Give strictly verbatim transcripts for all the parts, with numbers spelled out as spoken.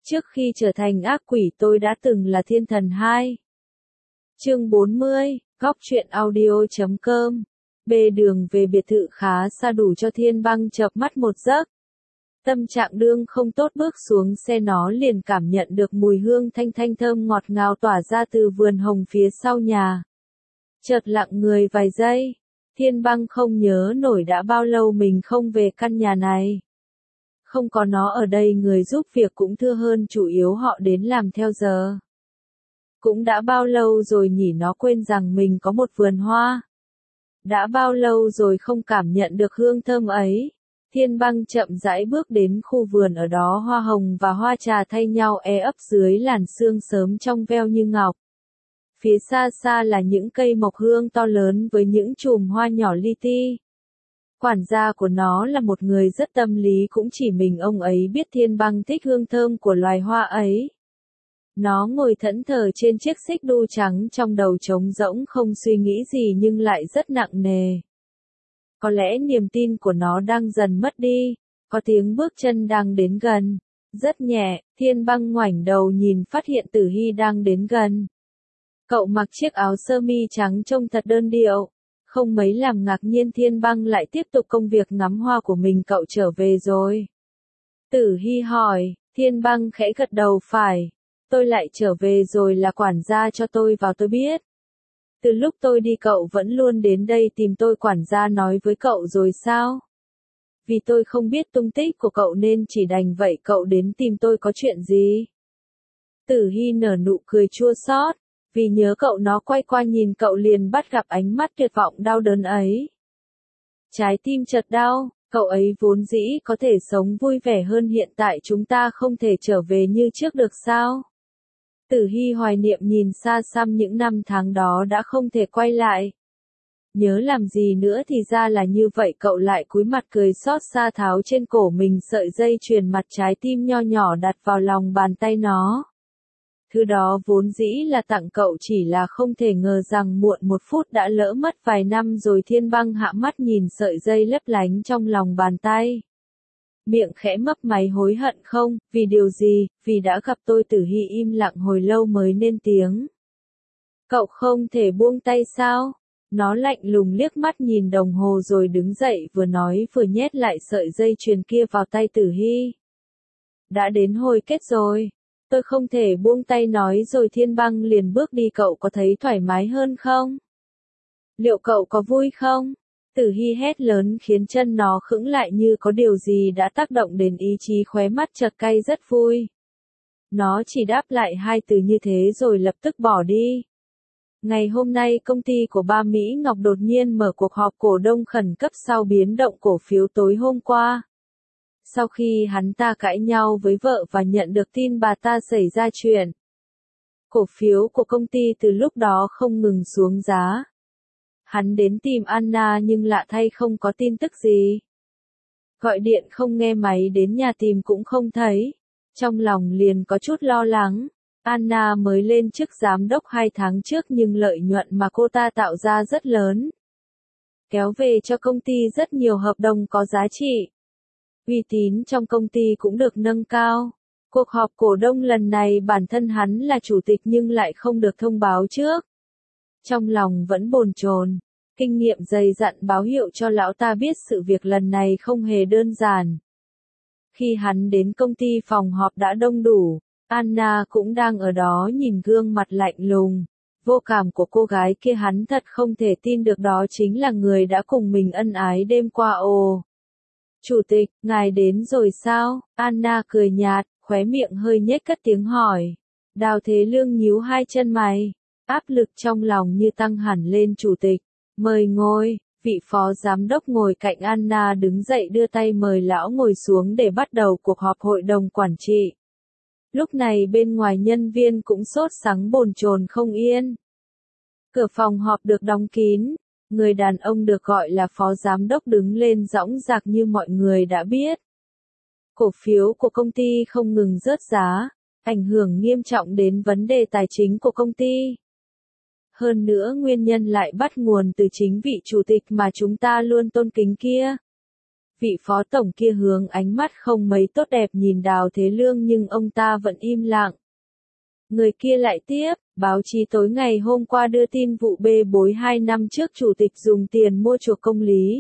Trước khi trở thành ác quỷ tôi đã từng là thiên thần hai. Chương bốn mươi, góc truyện audio chấm com. Bê đường về biệt thự khá xa đủ cho Thiên Băng chợp mắt một giấc. Tâm trạng đương không tốt, bước xuống xe nó liền cảm nhận được mùi hương thanh thanh thơm ngọt ngào tỏa ra từ vườn hồng phía sau nhà. Chợt lặng người vài giây, Thiên Băng không nhớ nổi đã bao lâu mình không về căn nhà này. Không có nó ở đây người giúp việc cũng thưa hơn, chủ yếu họ đến làm theo giờ. Cũng đã bao lâu rồi nhỉ, nó quên rằng mình có một vườn hoa. Đã bao lâu rồi không cảm nhận được hương thơm ấy. Thiên Băng chậm rãi bước đến khu vườn, ở đó hoa hồng và hoa trà thay nhau e ấp dưới làn sương sớm trong veo như ngọc. Phía xa xa là những cây mộc hương to lớn với những chùm hoa nhỏ li ti. Quản gia của nó là một người rất tâm lý, cũng chỉ mình ông ấy biết Thiên Băng thích hương thơm của loài hoa ấy. Nó ngồi thẫn thờ trên chiếc xích đu trắng, trong đầu trống rỗng, không suy nghĩ gì nhưng lại rất nặng nề. Có lẽ niềm tin của nó đang dần mất đi, có tiếng bước chân đang đến gần. Rất nhẹ, Thiên Băng ngoảnh đầu nhìn, phát hiện Tử Hy đang đến gần. Cậu mặc chiếc áo sơ mi trắng trông thật đơn điệu. Không mấy làm ngạc nhiên, Thiên Băng lại tiếp tục công việc ngắm hoa của mình. Cậu trở về rồi? Tử Hy hỏi. Thiên Băng khẽ gật đầu, phải. Tôi lại trở về rồi, là quản gia cho tôi vào, tôi biết. Từ lúc tôi đi cậu vẫn luôn đến đây tìm tôi. Quản gia nói với cậu rồi sao? Vì tôi không biết tung tích của cậu nên chỉ đành vậy. Cậu đến tìm tôi có chuyện gì? Tử Hy nở nụ cười chua xót. Vì nhớ cậu. Nó quay qua nhìn cậu liền bắt gặp ánh mắt tuyệt vọng đau đớn ấy. Trái tim chợt đau, cậu ấy vốn dĩ có thể sống vui vẻ hơn, hiện tại chúng ta không thể trở về như trước được sao? Tử Hy hoài niệm nhìn xa xăm những năm tháng đó đã không thể quay lại. Nhớ làm gì nữa, thì ra là như vậy. Cậu lại cúi mặt cười xót xa, tháo trên cổ mình sợi dây chuyền mặt trái tim nho nhỏ đặt vào lòng bàn tay nó. Thứ đó vốn dĩ là tặng cậu, chỉ là không thể ngờ rằng muộn một phút đã lỡ mất vài năm rồi. Thiên Băng hạ mắt nhìn sợi dây lấp lánh trong lòng bàn tay. Miệng khẽ mấp máy, hối hận không? Vì điều gì? Vì đã gặp tôi. Tử Hy im lặng hồi lâu mới nên tiếng. Cậu không thể buông tay sao? Nó lạnh lùng liếc mắt nhìn đồng hồ rồi đứng dậy, vừa nói vừa nhét lại sợi dây chuyền kia vào tay Tử Hy. Đã đến hồi kết rồi. Tôi không thể buông tay nói rồi. Thiên Băng liền bước đi. Cậu có thấy thoải mái hơn không? Liệu cậu có vui không? Tử Hy hét lớn khiến chân nó khựng lại, như có điều gì đã tác động đến ý chí, khóe mắt chợt cay, rất vui. Nó chỉ đáp lại hai từ như thế rồi lập tức bỏ đi. Ngày hôm nay công ty của ba Mỹ Ngọc đột nhiên mở cuộc họp cổ đông khẩn cấp sau biến động cổ phiếu tối hôm qua. Sau khi hắn ta cãi nhau với vợ và nhận được tin bà ta xảy ra chuyện, cổ phiếu của công ty từ lúc đó không ngừng xuống giá. Hắn đến tìm Anna nhưng lạ thay không có tin tức gì. Gọi điện không nghe máy, đến nhà tìm cũng không thấy. Trong lòng liền có chút lo lắng. Anna mới lên chức giám đốc hai tháng trước nhưng lợi nhuận mà cô ta tạo ra rất lớn. Kéo về cho công ty rất nhiều hợp đồng có giá trị. Uy tín trong công ty cũng được nâng cao. Cuộc họp cổ đông lần này bản thân hắn là chủ tịch nhưng lại không được thông báo trước. Trong lòng vẫn bồn chồn, kinh nghiệm dày dặn báo hiệu cho lão ta biết sự việc lần này không hề đơn giản. Khi hắn đến công ty, phòng họp đã đông đủ. Anna cũng đang ở đó, nhìn gương mặt lạnh lùng, vô cảm của cô gái kia, hắn thật không thể tin được đó chính là người đã cùng mình ân ái đêm qua. Ồ! Chủ tịch, ngài đến rồi sao? Anna cười nhạt, khóe miệng hơi nhếch, cất tiếng hỏi. Đào Thế Lương nhíu hai chân mày, áp lực trong lòng như tăng hẳn lên. Chủ tịch, mời ngồi. Vị phó giám đốc ngồi cạnh Anna đứng dậy đưa tay mời lão ngồi xuống để bắt đầu cuộc họp hội đồng quản trị. Lúc này bên ngoài nhân viên cũng sốt sắng bồn chồn không yên. Cửa phòng họp được đóng kín. Người đàn ông được gọi là phó giám đốc đứng lên dõng dạc như mọi người đã biết. Cổ phiếu của công ty không ngừng rớt giá, ảnh hưởng nghiêm trọng đến vấn đề tài chính của công ty. Hơn nữa nguyên nhân lại bắt nguồn từ chính vị chủ tịch mà chúng ta luôn tôn kính kia. Vị phó tổng kia hướng ánh mắt không mấy tốt đẹp nhìn Đào Thế Lương nhưng ông ta vẫn im lặng. Người kia lại tiếp, báo chí tối ngày hôm qua đưa tin vụ bê bối hai năm trước chủ tịch dùng tiền mua chuộc công lý.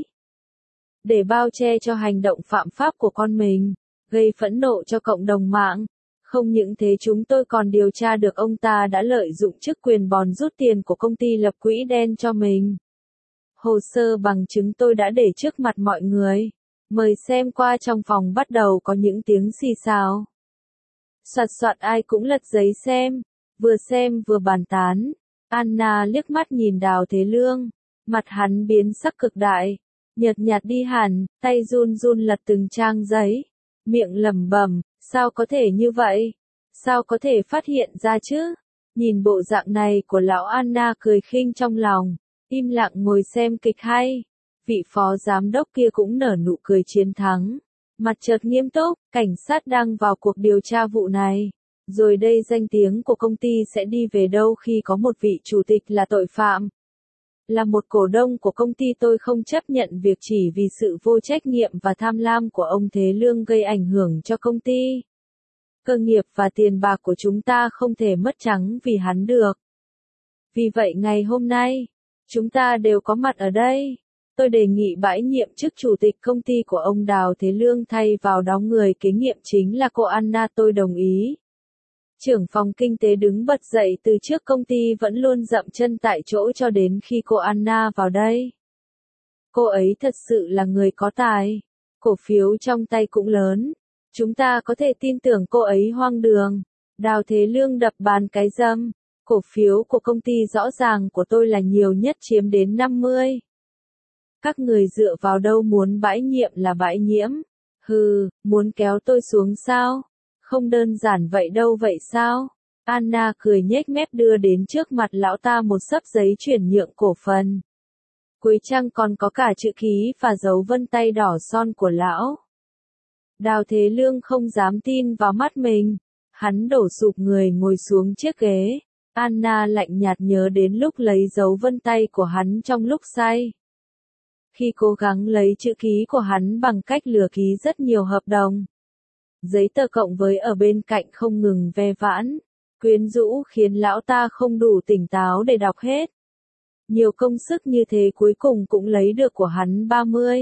Để bao che cho hành động phạm pháp của con mình, gây phẫn nộ cho cộng đồng mạng. Không những thế chúng tôi còn điều tra được ông ta đã lợi dụng chức quyền bòn rút tiền của công ty lập quỹ đen cho mình. Hồ sơ bằng chứng tôi đã để trước mặt mọi người. Mời xem qua. Trong phòng bắt đầu có những tiếng xì xào. Soạt soạt ai cũng lật giấy xem, vừa xem vừa bàn tán. Anna liếc mắt nhìn Đào Thế Lương, mặt hắn biến sắc cực đại, nhợt nhạt đi hẳn, tay run run lật từng trang giấy, miệng lẩm bẩm, sao có thể như vậy? Sao có thể phát hiện ra chứ? Nhìn bộ dạng này của lão Anna cười khinh trong lòng, im lặng ngồi xem kịch hay. Vị phó giám đốc kia cũng nở nụ cười chiến thắng. Mặt chợt nghiêm túc, cảnh sát đang vào cuộc điều tra vụ này. Rồi đây danh tiếng của công ty sẽ đi về đâu khi có một vị chủ tịch là tội phạm? Là một cổ đông của công ty tôi không chấp nhận việc chỉ vì sự vô trách nhiệm và tham lam của ông Thế Lương gây ảnh hưởng cho công ty. Cơ nghiệp và tiền bạc của chúng ta không thể mất trắng vì hắn được. Vì vậy ngày hôm nay, chúng ta đều có mặt ở đây. Tôi đề nghị bãi nhiệm chức chủ tịch công ty của ông Đào Thế Lương thay vào đó người kế nhiệm chính là cô Anna. Tôi đồng ý. Trưởng phòng kinh tế đứng bật dậy từ trước công ty vẫn luôn dậm chân tại chỗ cho đến khi cô Anna vào đây. Cô ấy thật sự là người có tài. Cổ phiếu trong tay cũng lớn. Chúng ta có thể tin tưởng cô ấy hoang đường. Đào Thế Lương đập bàn cái râm. Cổ phiếu của công ty rõ ràng của tôi là nhiều nhất chiếm đến năm mươi. Các người dựa vào đâu muốn bãi nhiệm là bãi nhiễm? Hừ, muốn kéo tôi xuống sao? Không đơn giản vậy đâu vậy sao? Anna cười nhếch mép đưa đến trước mặt lão ta một xấp giấy chuyển nhượng cổ phần. Cuối trang còn có cả chữ ký và dấu vân tay đỏ son của lão. Đào Thế Lương không dám tin vào mắt mình. Hắn đổ sụp người ngồi xuống chiếc ghế. Anna lạnh nhạt nhớ đến lúc lấy dấu vân tay của hắn trong lúc say. Khi cố gắng lấy chữ ký của hắn bằng cách lừa ký rất nhiều hợp đồng. Giấy tờ cộng với ở bên cạnh không ngừng ve vãn, quyến rũ khiến lão ta không đủ tỉnh táo để đọc hết. Nhiều công sức như thế cuối cùng cũng lấy được của hắn ba mươi.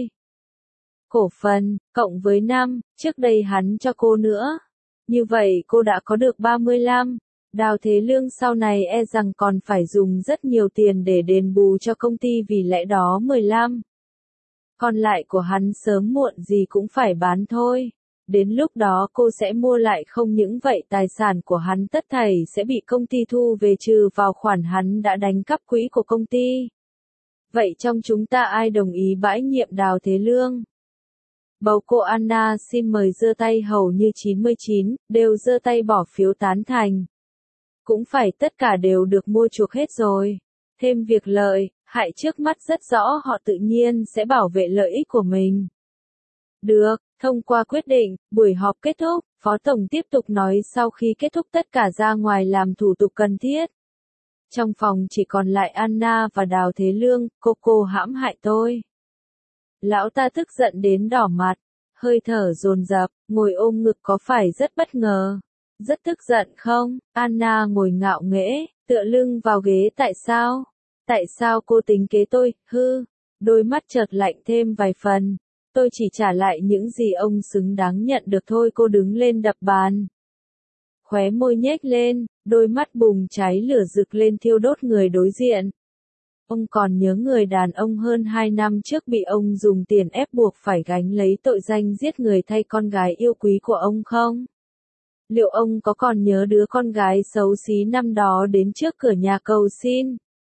Cổ phần, cộng với năm, trước đây hắn cho cô nữa. Như vậy cô đã có được ba mươi lăm. Đào Thế Lương sau này e rằng còn phải dùng rất nhiều tiền để đền bù cho công ty vì lẽ đó mười lăm. Còn lại của hắn sớm muộn gì cũng phải bán thôi. Đến lúc đó cô sẽ mua lại không những vậy tài sản của hắn tất thảy sẽ bị công ty thu về trừ vào khoản hắn đã đánh cắp quỹ của công ty. Vậy trong chúng ta ai đồng ý bãi nhiệm Đào Thế Lương? Bầu cô Anna xin mời giơ tay hầu như chín mươi chín, đều giơ tay bỏ phiếu tán thành. Cũng phải tất cả đều được mua chuộc hết rồi. Thêm việc lợi, hại trước mắt rất rõ họ tự nhiên sẽ bảo vệ lợi ích của mình. Được, thông qua quyết định, buổi họp kết thúc, Phó Tổng tiếp tục nói sau khi kết thúc tất cả ra ngoài làm thủ tục cần thiết. Trong phòng chỉ còn lại Anna và Đào Thế Lương, cô cô hãm hại tôi. Lão ta tức giận đến đỏ mặt, hơi thở dồn dập, ngồi ôm ngực có phải rất bất ngờ. Rất tức giận không? Anna ngồi ngạo nghễ, tựa lưng vào ghế tại sao? Tại sao cô tính kế tôi, hư? Đôi mắt chợt lạnh thêm vài phần. Tôi chỉ trả lại những gì ông xứng đáng nhận được thôi. Cô đứng lên đập bàn. Khóe môi nhếch lên, đôi mắt bùng cháy lửa rực lên thiêu đốt người đối diện. Ông còn nhớ người đàn ông hơn hai năm trước bị ông dùng tiền ép buộc phải gánh lấy tội danh giết người thay con gái yêu quý của ông không? Liệu ông có còn nhớ đứa con gái xấu xí năm đó đến trước cửa nhà cầu xin?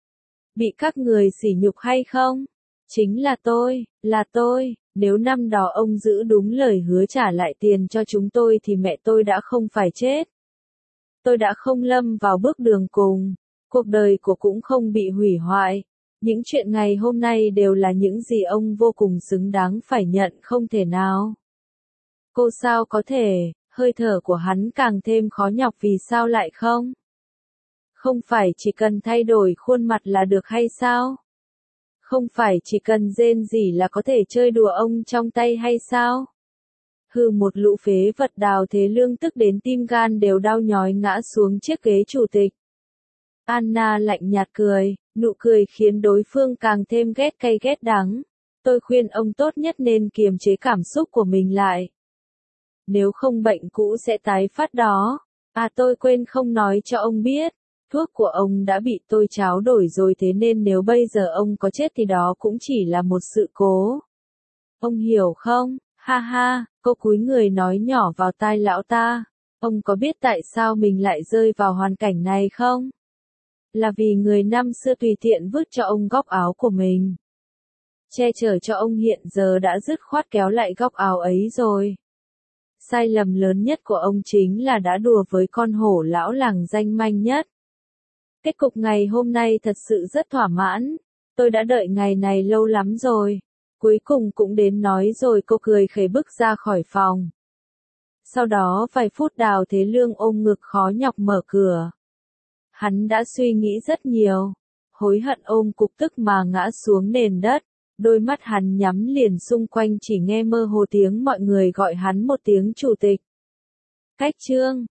Bị các người sỉ nhục hay không? Chính là tôi, là tôi. Nếu năm đó ông giữ đúng lời hứa trả lại tiền cho chúng tôi thì mẹ tôi đã không phải chết. Tôi đã không lâm vào bước đường cùng. Cuộc đời của cũng không bị hủy hoại. Những chuyện ngày hôm nay đều là những gì ông vô cùng xứng đáng phải nhận không thể nào. Cô sao có thể, hơi thở của hắn càng thêm khó nhọc vì sao lại không? Không phải chỉ cần thay đổi khuôn mặt là được hay sao? Không phải chỉ cần rên rỉ là có thể chơi đùa ông trong tay hay sao? Hừ, một lũ phế vật. Đào Thế Lương tức đến tim gan đều đau nhói ngã xuống chiếc ghế chủ tịch. Anna lạnh nhạt cười, nụ cười khiến đối phương càng thêm ghét cay ghét đắng. Tôi khuyên ông tốt nhất nên kiềm chế cảm xúc của mình lại. Nếu không bệnh cũ sẽ tái phát đó. À, tôi quên không nói cho ông biết. Thuốc của ông đã bị tôi tráo đổi rồi, thế nên nếu bây giờ ông có chết thì đó cũng chỉ là một sự cố. Ông hiểu không? Ha ha, cô cúi người nói nhỏ vào tai lão ta. Ông có biết tại sao mình lại rơi vào hoàn cảnh này không? Là vì người năm xưa tùy tiện vứt cho ông góc áo của mình. Che chở cho ông hiện giờ đã dứt khoát kéo lại góc áo ấy rồi. Sai lầm lớn nhất của ông chính là đã đùa với con hổ lão làng danh manh nhất. Kết cục ngày hôm nay thật sự rất thỏa mãn. Tôi đã đợi ngày này lâu lắm rồi. Cuối cùng cũng đến nói rồi, cô cười khẩy bước ra khỏi phòng. Sau đó vài phút Đào Thế Lương ôm ngực khó nhọc mở cửa. Hắn đã suy nghĩ rất nhiều. Hối hận ôm cục tức mà ngã xuống nền đất. Đôi mắt hắn nhắm liền, xung quanh chỉ nghe mơ hồ tiếng mọi người gọi hắn một tiếng chủ tịch. Cách chương